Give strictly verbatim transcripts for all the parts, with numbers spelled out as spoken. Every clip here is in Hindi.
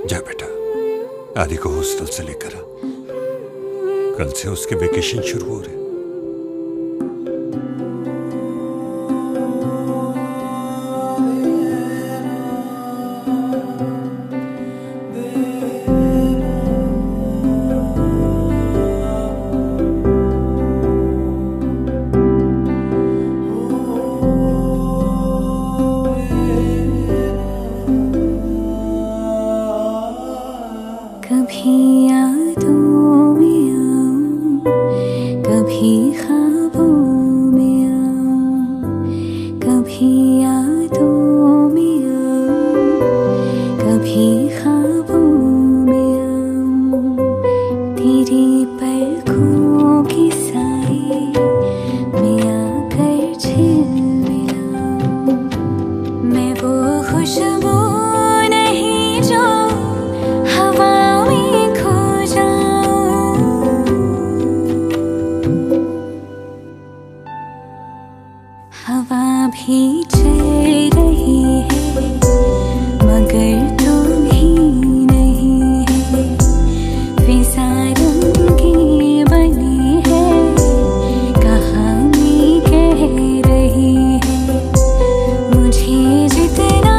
जा बेटा, आदि को हॉस्टल से लेकर आ। कल से उसके वेकेशन शुरू हो रहे। कभी यादों में आऊं, कभी ख्वाबों में आऊं, कभी यादों में आऊं, कभी ख्वाबों में आऊं, तेरी पलकों की साए में आकर छिल मिलाऊं, मैं वो खुशबू नहीं जो हवा में खो जाऊं, हवा भी चल रही है मगर तू भी नहीं है, फिजा रंगी बनी है कहानी कह रही है, मुझे जितना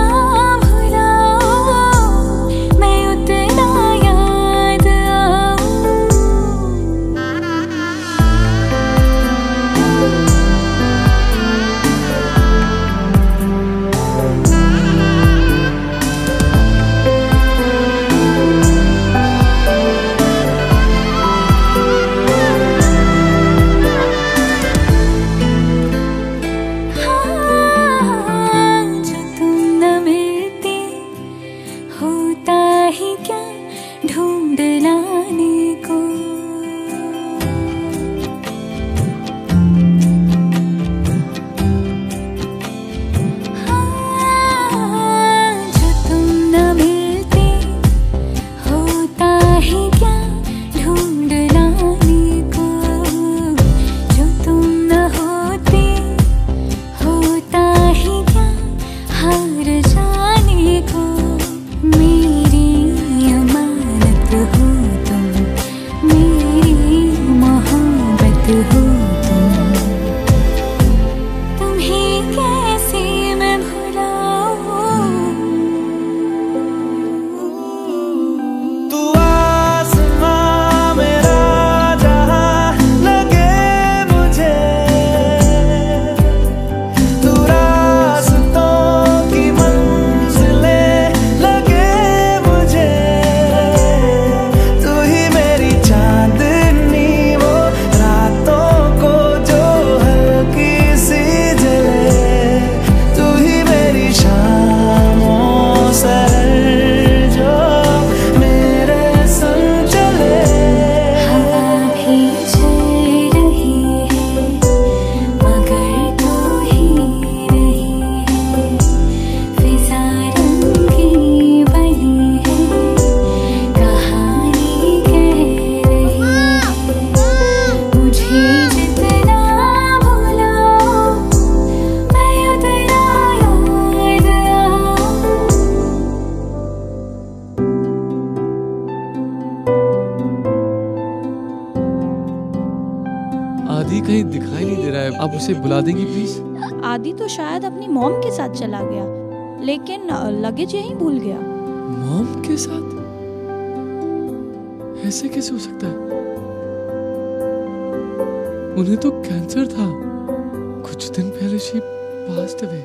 ढूंढ लाने को, हाँ, जो तुम न मिलते होता है क्या ढूंढ लाने को, जो तुम न होते होता है क्या हार जाने को, मेरी अमानत हो तुम, मेरी मोहब्बत हो तुम, तुम्हें कैसे मैं भुलाऊं। तू आसमां मेरा जहां लगे मुझे, तू रास्तों की मंजिलें लगे मुझे, तू ही मेरी चांदनी वो रातों को जो हल्की सी जले, तू ही मेरी शामों सहर जो मेरे संग चले। हवा भी चल रही है मगर तू ही नहीं है, फिजा रंगी बनी है कहानी कह रही है, मुझे जितना भुलाओ मैं उतना याद आऊं। आदि कहीं दिखाई नहीं दे रहा है, आप उसे बुला देंगी प्लीज? आदि तो शायद अपनी मॉम के साथ चला गया, लेकिन लगेज यहीं भूल गया। मॉम के साथ? ऐसे कैसे हो सकता है? उन्हें तो कैंसर था, कुछ दिन पहले शी पास्ट अवे।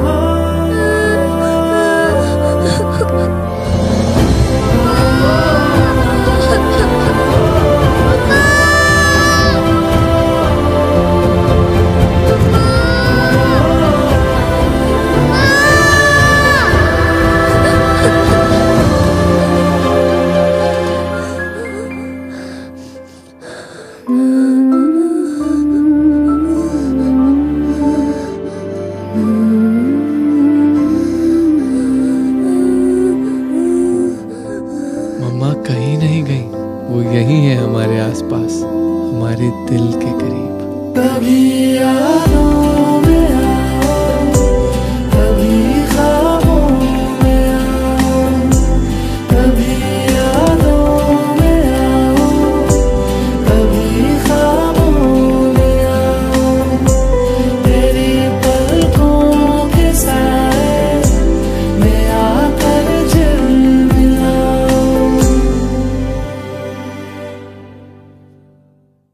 Oh वो यही है हमारे आसपास, हमारे दिल के करीब। कभी यादों में